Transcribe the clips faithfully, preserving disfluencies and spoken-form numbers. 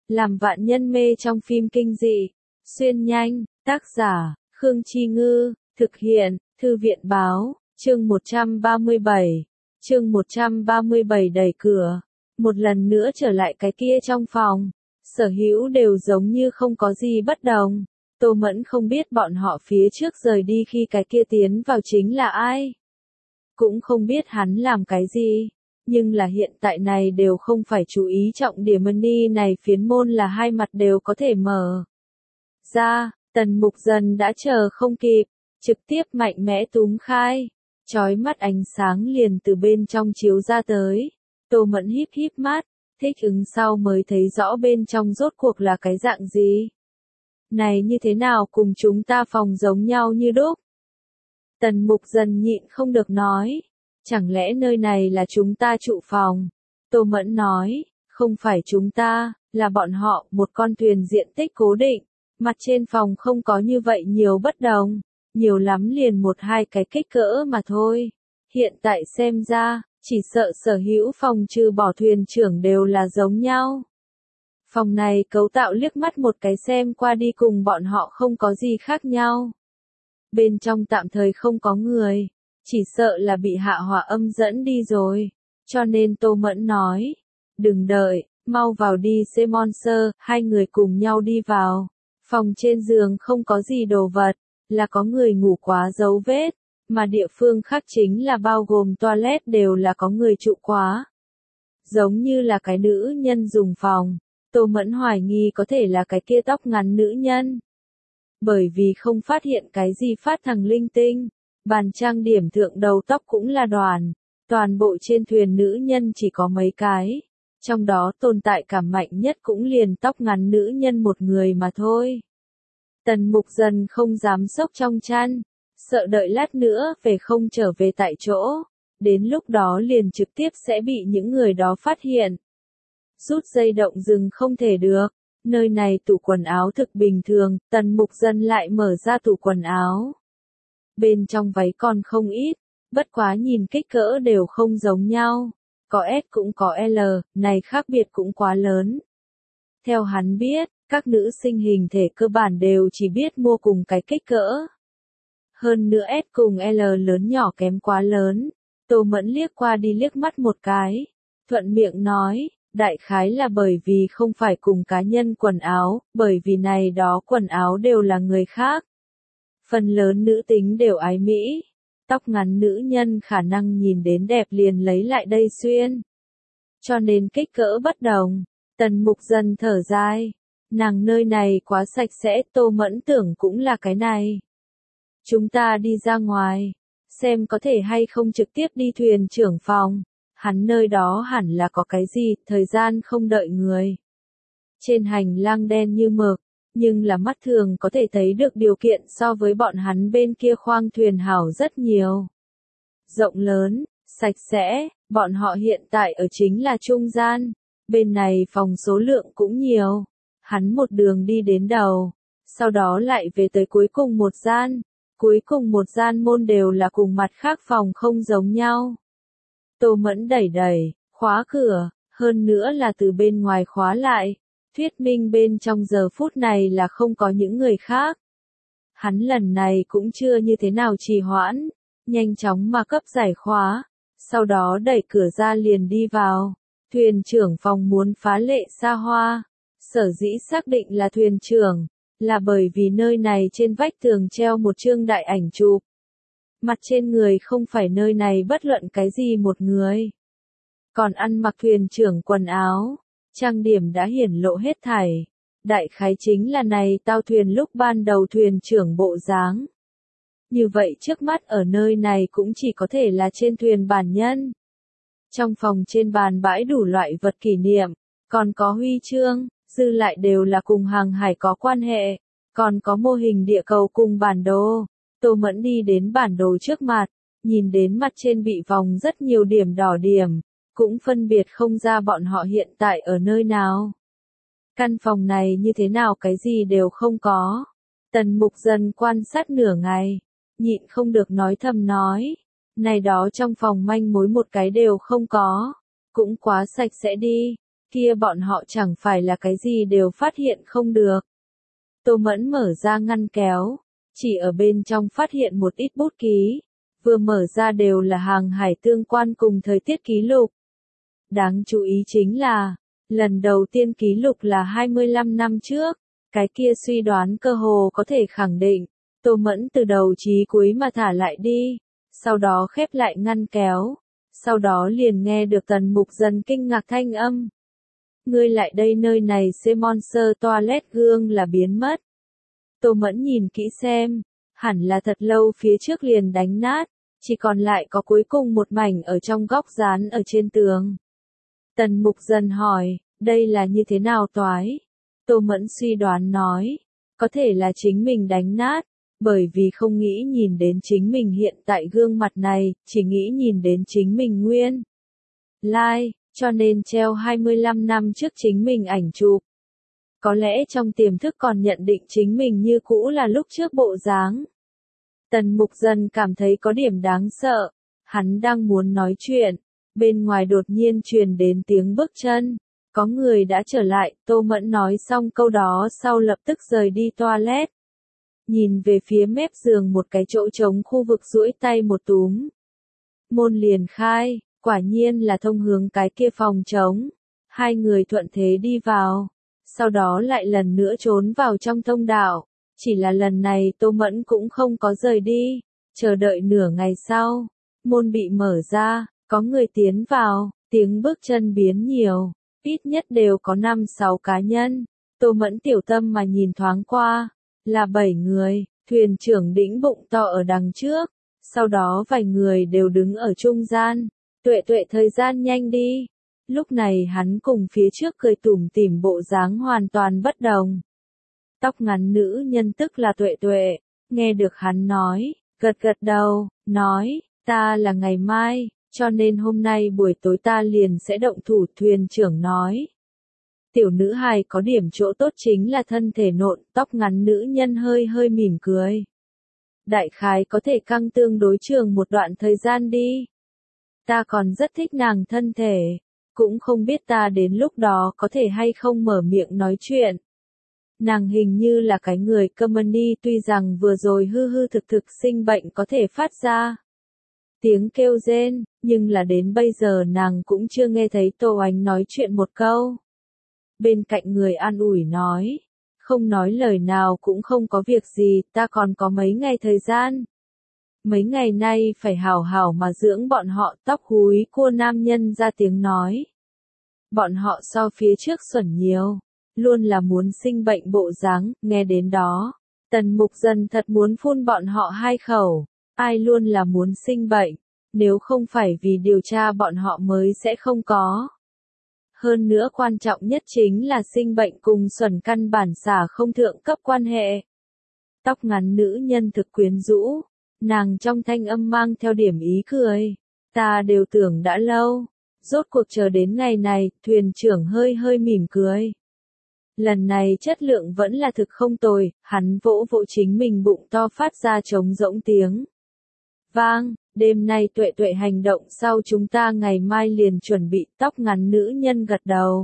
làm vạn nhân mê trong phim kinh dị. Xuyên nhanh, tác giả, Khương Chi Ngư, thực hiện, Thư viện Báo, chương một trăm ba mươi bảy. Chương một trăm ba mươi bảy đẩy cửa. Một lần nữa trở lại cái kia trong phòng. Sở hữu đều giống như không có gì bất đồng. Tô Mẫn không biết bọn họ phía trước rời đi khi cái kia tiến vào chính là ai. Cũng không biết hắn làm cái gì. Nhưng là hiện tại này đều không phải chú ý trọng điểm money này, phiến môn là hai mặt đều có thể mở ra. Tần Mục Dần đã chờ không kịp, trực tiếp mạnh mẽ túm khai. Chói mắt ánh sáng liền từ bên trong chiếu ra tới. Tô Mẫn híp híp mắt, thích ứng sau mới thấy rõ bên trong rốt cuộc là cái dạng gì. Này như thế nào cùng chúng ta phòng giống nhau như đúc? Tần Mục Dần nhịn không được nói. Chẳng lẽ nơi này là chúng ta trụ phòng? Tô Mẫn nói, không phải chúng ta, là bọn họ, một con thuyền diện tích cố định. Mặt trên phòng không có như vậy nhiều bất đồng. Nhiều lắm liền một hai cái kích cỡ mà thôi. Hiện tại xem ra, chỉ sợ sở hữu phòng trừ bỏ thuyền trưởng đều là giống nhau. Phòng này cấu tạo liếc mắt một cái xem qua đi cùng bọn họ không có gì khác nhau. Bên trong tạm thời không có người, chỉ sợ là bị hạ hỏa âm dẫn đi rồi. Cho nên Tô Mẫn nói, đừng đợi, mau vào đi xem Monster. Hai người cùng nhau đi vào. Phòng trên giường không có gì đồ vật, là có người ngủ quá dấu vết, mà địa phương khác chính là bao gồm toilet đều là có người trụ quá. Giống như là cái nữ nhân dùng phòng. Tô Mẫn hoài nghi có thể là cái kia tóc ngắn nữ nhân. Bởi vì không phát hiện cái gì phát thằng linh tinh, bàn trang điểm thượng đầu tóc cũng là đoàn. Toàn bộ trên thuyền nữ nhân chỉ có mấy cái. Trong đó tồn tại cảm mạnh nhất cũng liền tóc ngắn nữ nhân một người mà thôi. Tần Mục Dần không dám sốc trong chăn, sợ đợi lát nữa về không trở về tại chỗ. Đến lúc đó liền trực tiếp sẽ bị những người đó phát hiện. Rút dây động rừng không thể được. Nơi này tủ quần áo thực bình thường, Tần Mục Dần lại mở ra tủ quần áo. Bên trong váy còn không ít, bất quá nhìn kích cỡ đều không giống nhau. Có S cũng có L, này khác biệt cũng quá lớn. Theo hắn biết, các nữ sinh hình thể cơ bản đều chỉ biết mua cùng cái kích cỡ. Hơn nữa S cùng L lớn nhỏ kém quá lớn. Tô Mẫn liếc qua đi liếc mắt một cái. Thuận miệng nói, đại khái là bởi vì không phải cùng cá nhân quần áo, bởi vì này đó quần áo đều là người khác. Phần lớn nữ tính đều ái mỹ. Tóc ngắn nữ nhân khả năng nhìn đến đẹp liền lấy lại đây xuyên. Cho nên kích cỡ bất đồng. Tần Mục Dần thở dài. Nàng nơi này quá sạch sẽ, Tô Mẫn tưởng cũng là cái này. Chúng ta đi ra ngoài, xem có thể hay không trực tiếp đi thuyền trưởng phòng. Hắn nơi đó hẳn là có cái gì, thời gian không đợi người. Trên hành lang đen như mực, nhưng là mắt thường có thể thấy được điều kiện so với bọn hắn bên kia khoang thuyền hảo rất nhiều. Rộng lớn, sạch sẽ, bọn họ hiện tại ở chính là trung gian. Bên này phòng số lượng cũng nhiều. Hắn một đường đi đến đầu, sau đó lại về tới cuối cùng một gian. Cuối cùng một gian môn đều là cùng mặt khác phòng không giống nhau. Tô Mẫn đẩy đẩy, khóa cửa, hơn nữa là từ bên ngoài khóa lại. Thuyết minh bên trong giờ phút này là không có những người khác. Hắn lần này cũng chưa như thế nào trì hoãn, nhanh chóng mà cấp giải khóa, sau đó đẩy cửa ra liền đi vào. Thuyền trưởng phòng muốn phá lệ xa hoa. Sở dĩ xác định là thuyền trưởng, là bởi vì nơi này trên vách tường treo một chương đại ảnh chụp. Mặt trên người không phải nơi này bất luận cái gì một người. Còn ăn mặc thuyền trưởng quần áo, trang điểm đã hiển lộ hết thảy. Đại khái chính là này tao thuyền lúc ban đầu thuyền trưởng bộ dáng. Như vậy trước mắt ở nơi này cũng chỉ có thể là trên thuyền bản nhân. Trong phòng trên bàn bãi đủ loại vật kỷ niệm, còn có huy chương. Dư lại đều là cùng hàng hải có quan hệ, còn có mô hình địa cầu cùng bản đồ. Tô Mẫn đi đến bản đồ trước mặt, nhìn đến mặt trên bị vòng rất nhiều điểm đỏ điểm, cũng phân biệt không ra bọn họ hiện tại ở nơi nào. Căn phòng này như thế nào cái gì đều không có. Tần Mục Dần quan sát nửa ngày, nhịn không được nói thầm nói, này đó trong phòng manh mối một cái đều không có, cũng quá sạch sẽ đi. kia bọn họ chẳng phải là cái gì đều phát hiện không được. Tô Mẫn mở ra ngăn kéo, chỉ ở bên trong phát hiện một ít bút ký, vừa mở ra đều là hàng hải tương quan cùng thời tiết ký lục. Đáng chú ý chính là, lần đầu tiên ký lục là hai mươi lăm năm trước, cái kia suy đoán cơ hồ có thể khẳng định. Tô Mẫn từ đầu chí cuối mà thả lại đi, sau đó khép lại ngăn kéo, sau đó liền nghe được Tần Mục Dần kinh ngạc thanh âm. Ngươi lại đây, nơi này C Monster toilet gương là biến mất. Tô Mẫn nhìn kỹ xem, hẳn là thật lâu phía trước liền đánh nát, chỉ còn lại có cuối cùng một mảnh ở trong góc dán ở trên tường. Tần Mục Dần hỏi, đây là như thế nào toái? Tô Mẫn suy đoán nói, có thể là chính mình đánh nát, bởi vì không nghĩ nhìn đến chính mình hiện tại gương mặt này, chỉ nghĩ nhìn đến chính mình nguyên lai, like, cho nên treo hai mươi lăm năm trước chính mình ảnh chụp. Có lẽ trong tiềm thức còn nhận định chính mình như cũ là lúc trước bộ dáng. Tần Mục Dần cảm thấy có điểm đáng sợ, hắn đang muốn nói chuyện, bên ngoài đột nhiên truyền đến tiếng bước chân, có người đã trở lại. Tô Mẫn nói xong câu đó sau lập tức rời đi toilet. Nhìn về phía mép giường một cái chỗ trống khu vực, duỗi tay một túm. Môn liền khai, quả nhiên là thông hướng cái kia phòng trống. Hai người thuận thế đi vào, sau đó lại lần nữa trốn vào trong thông đạo. Chỉ là lần này Tô Mẫn cũng không có rời đi, chờ đợi nửa ngày sau, môn bị mở ra, có người tiến vào, tiếng bước chân biến nhiều, ít nhất đều có năm sáu cá nhân. Tô Mẫn tiểu tâm mà nhìn thoáng qua, là bảy người, thuyền trưởng đĩnh bụng to ở đằng trước, sau đó vài người đều đứng ở trung gian. Tuệ Tuệ, thời gian nhanh đi. Lúc này hắn cùng phía trước cười tủm tỉm bộ dáng hoàn toàn bất đồng. Tóc ngắn nữ nhân tức là Tuệ Tuệ, nghe được hắn nói, gật gật đầu, nói, ta là ngày mai, cho nên hôm nay buổi tối ta liền sẽ động thủ. Thuyền trưởng nói. Tiểu nữ hài có điểm chỗ tốt chính là thân thể nộn. Tóc ngắn nữ nhân hơi hơi mỉm cười. Đại khái có thể căng tương đối trường một đoạn thời gian đi. Ta còn rất thích nàng thân thể, cũng không biết ta đến lúc đó có thể hay không mở miệng nói chuyện. Nàng hình như là cái người Comedy, tuy rằng vừa rồi hư hư thực thực sinh bệnh có thể phát ra tiếng kêu rên, nhưng là đến bây giờ nàng cũng chưa nghe thấy Tô Ánh nói chuyện một câu. Bên cạnh người an ủi nói, không nói lời nào cũng không có việc gì, ta còn có mấy ngày thời gian. Mấy ngày nay phải hảo hảo mà dưỡng bọn họ. Tóc húi cua nam nhân ra tiếng nói. Bọn họ so phía trước xuẩn nhiều, luôn là muốn sinh bệnh bộ dáng. Nghe đến đó, Tần Mục Dần thật muốn phun bọn họ hai khẩu. Ai luôn là muốn sinh bệnh, nếu không phải vì điều tra bọn họ mới sẽ không có. Hơn nữa quan trọng nhất chính là sinh bệnh cùng xuẩn căn bản xả không thượng cấp quan hệ. Tóc ngắn nữ nhân thực quyến rũ, nàng trong thanh âm mang theo điểm ý cười. Ta đều tưởng đã lâu, rốt cuộc chờ đến ngày này. Thuyền trưởng hơi hơi mỉm cười. Lần này chất lượng vẫn là thực không tồi, hắn vỗ vỗ chính mình bụng to phát ra trống rỗng tiếng vang. Đêm nay Tuệ Tuệ hành động sau chúng ta ngày mai liền chuẩn bị. Tóc ngắn nữ nhân gật đầu.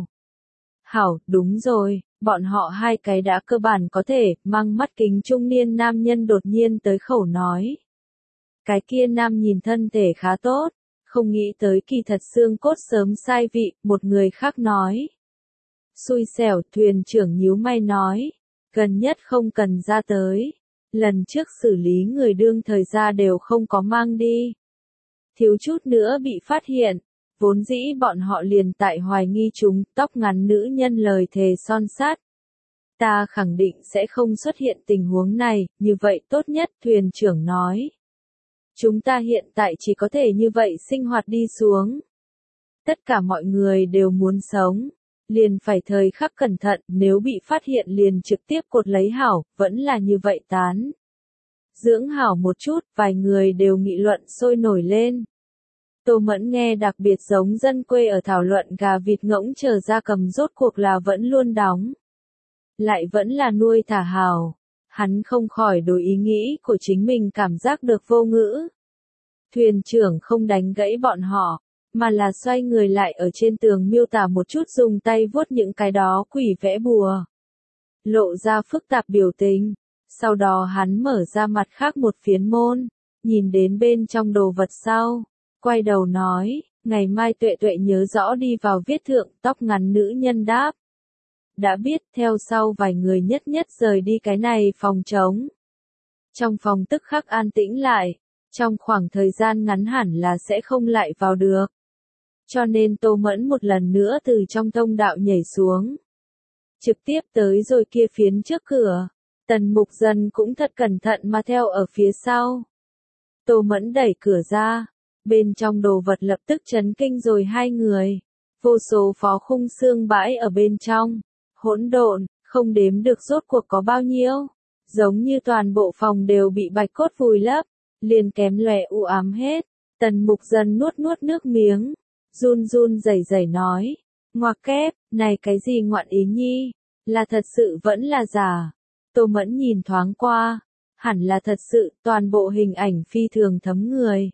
Hảo, đúng rồi, bọn họ hai cái đã cơ bản có thể. Mang mắt kính trung niên nam nhân đột nhiên tới khẩu nói. Cái kia nam nhìn thân thể khá tốt, không nghĩ tới kỳ thật xương cốt sớm sai vị. Một người khác nói. Xui xẻo. Thuyền trưởng nhíu mày nói, gần nhất không cần ra tới. Lần trước xử lý người đương thời ra đều không có mang đi. Thiếu chút nữa bị phát hiện, vốn dĩ bọn họ liền tại hoài nghi chúng. Tóc ngắn nữ nhân lời thề son sắt. Ta khẳng định sẽ không xuất hiện tình huống này, như vậy tốt nhất. Thuyền trưởng nói. Chúng ta hiện tại chỉ có thể như vậy sinh hoạt đi xuống. Tất cả mọi người đều muốn sống, liền phải thời khắc cẩn thận, nếu bị phát hiện liền trực tiếp cột lấy hảo, vẫn là như vậy tán. Dưỡng hảo một chút, vài người đều nghị luận sôi nổi lên. Tô Mẫn nghe đặc biệt giống dân quê ở thảo luận gà vịt ngỗng chờ gia cầm rốt cuộc là vẫn luôn đóng. Lại vẫn là nuôi thả hảo. Hắn không khỏi đối ý nghĩ của chính mình cảm giác được vô ngữ. Thuyền trưởng không đánh gãy bọn họ, mà là xoay người lại ở trên tường miêu tả một chút dùng tay vuốt những cái đó quỷ vẽ bùa. Lộ ra phức tạp biểu tình, sau đó hắn mở ra mặt khác một phiến môn, nhìn đến bên trong đồ vật sau, quay đầu nói, ngày mai Tuệ Tuệ nhớ rõ đi vào viết thượng, tóc ngắn nữ nhân đáp. Đã biết, theo sau vài người nhất nhất rời đi cái này phòng trống. Trong phòng tức khắc an tĩnh lại, trong khoảng thời gian ngắn hẳn là sẽ không lại vào được. Cho nên Tô Mẫn một lần nữa từ trong thông đạo nhảy xuống. Trực tiếp tới rồi kia phiến trước cửa, Tần Mục Dần cũng thật cẩn thận mà theo ở phía sau. Tô Mẫn đẩy cửa ra, bên trong đồ vật lập tức chấn kinh rồi hai người. Vô số phó khung xương bãi ở bên trong, hỗn độn, không đếm được rốt cuộc có bao nhiêu. Giống như toàn bộ phòng đều bị bạch cốt vùi lấp, liền kém lòe u ám hết. Tần Mục Dần nuốt nuốt nước miếng, run run rẩy rẩy nói, ngoặc kép, này cái gì ngoạn ý nhi, là thật sự vẫn là giả. Tô Mẫn nhìn thoáng qua, hẳn là thật sự, toàn bộ hình ảnh phi thường thấm người.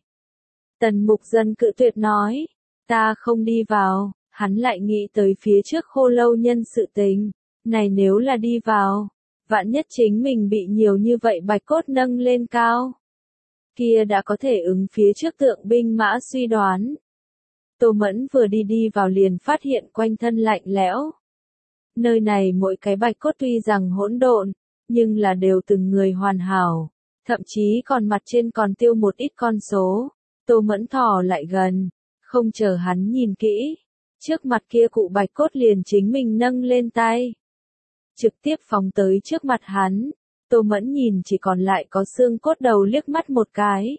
Tần Mục Dần cự tuyệt nói, ta không đi vào, hắn lại nghĩ tới phía trước Khô Lâu Nhân sự tình, này nếu là đi vào, vạn nhất chính mình bị nhiều như vậy bạch cốt nâng lên cao. Kia đã có thể ứng phía trước tượng binh mã suy đoán. Tô Mẫn vừa đi đi vào liền phát hiện quanh thân lạnh lẽo. Nơi này mỗi cái bạch cốt tuy rằng hỗn độn, nhưng là đều từng người hoàn hảo, thậm chí còn mặt trên còn tiêu một ít con số. Tô Mẫn thò lại gần, không chờ hắn nhìn kỹ, trước mặt kia cụ bạch cốt liền chính mình nâng lên tay. Trực tiếp phóng tới trước mặt hắn, Tô Mẫn nhìn chỉ còn lại có xương cốt đầu liếc mắt một cái.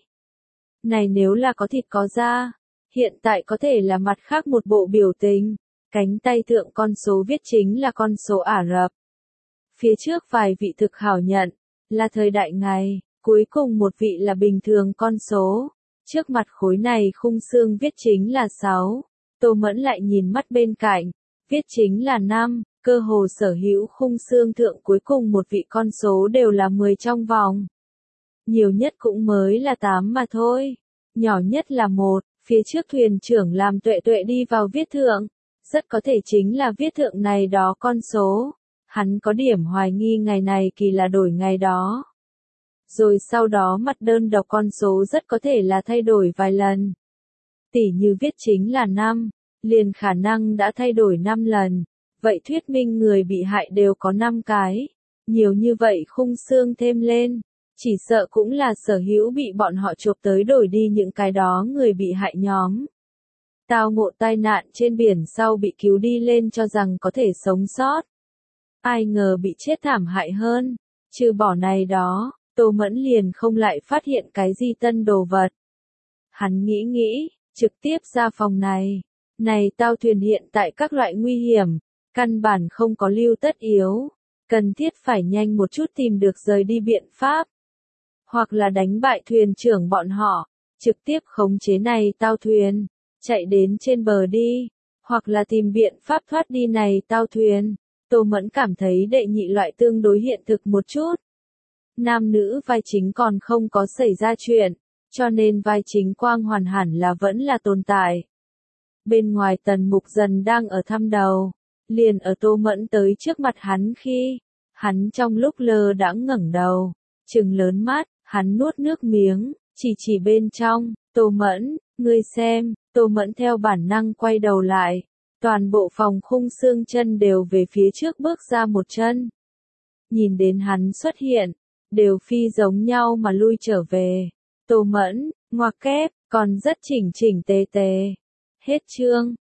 Này nếu là có thịt có da, hiện tại có thể là mặt khác một bộ biểu tình, cánh tay thượng con số viết chính là con số Ả Rập. Phía trước vài vị thực hảo nhận, là thời đại ngày, cuối cùng một vị là bình thường con số, trước mặt khối này khung xương viết chính là sáu, Tô Mẫn lại nhìn mắt bên cạnh, viết chính là năm, cơ hồ sở hữu khung xương thượng cuối cùng một vị con số đều là mười trong vòng. Nhiều nhất cũng mới là tám mà thôi, nhỏ nhất là một, phía trước thuyền trưởng làm Tuệ Tuệ đi vào viết thượng, rất có thể chính là viết thượng này đó con số. Hắn có điểm hoài nghi ngày này kỳ là đổi ngày đó. Rồi sau đó mặt đơn độc con số rất có thể là thay đổi vài lần. Tỉ như viết chính là năm, liền khả năng đã thay đổi năm lần. Vậy thuyết minh người bị hại đều có năm cái. Nhiều như vậy khung xương thêm lên, chỉ sợ cũng là sở hữu bị bọn họ chụp tới đổi đi những cái đó người bị hại nhóm. Tao ngộ tai nạn trên biển sau bị cứu đi lên cho rằng có thể sống sót. Ai ngờ bị chết thảm hại hơn, trừ bỏ này đó, Tô Mẫn liền không lại phát hiện cái gì tân đồ vật. Hắn nghĩ nghĩ, trực tiếp ra phòng này. Này tao thuyền hiện tại các loại nguy hiểm, căn bản không có lưu tất yếu, cần thiết phải nhanh một chút tìm được rời đi biện pháp. Hoặc là đánh bại thuyền trưởng bọn họ, trực tiếp khống chế này tao thuyền, chạy đến trên bờ đi, hoặc là tìm biện pháp thoát đi này tao thuyền. Tô Mẫn cảm thấy đệ nhị loại tương đối hiện thực một chút. Nam nữ vai chính còn không có xảy ra chuyện, cho nên vai chính quang hoàn hẳn là vẫn là tồn tại. Bên ngoài Tần Mục Dần đang ở thăm đầu, liền ở Tô Mẫn tới trước mặt hắn khi, hắn trong lúc lơ đãng ngẩng đầu, trừng lớn mắt, hắn nuốt nước miếng, chỉ chỉ bên trong, Tô Mẫn, ngươi xem, Tô Mẫn theo bản năng quay đầu lại. Toàn bộ phòng khung xương chân đều về phía trước bước ra một chân. Nhìn đến hắn xuất hiện, đều phi giống nhau mà lui trở về. Tô Mẫn, ngoặc kép, còn rất chỉnh chỉnh tề tề. Hết chương.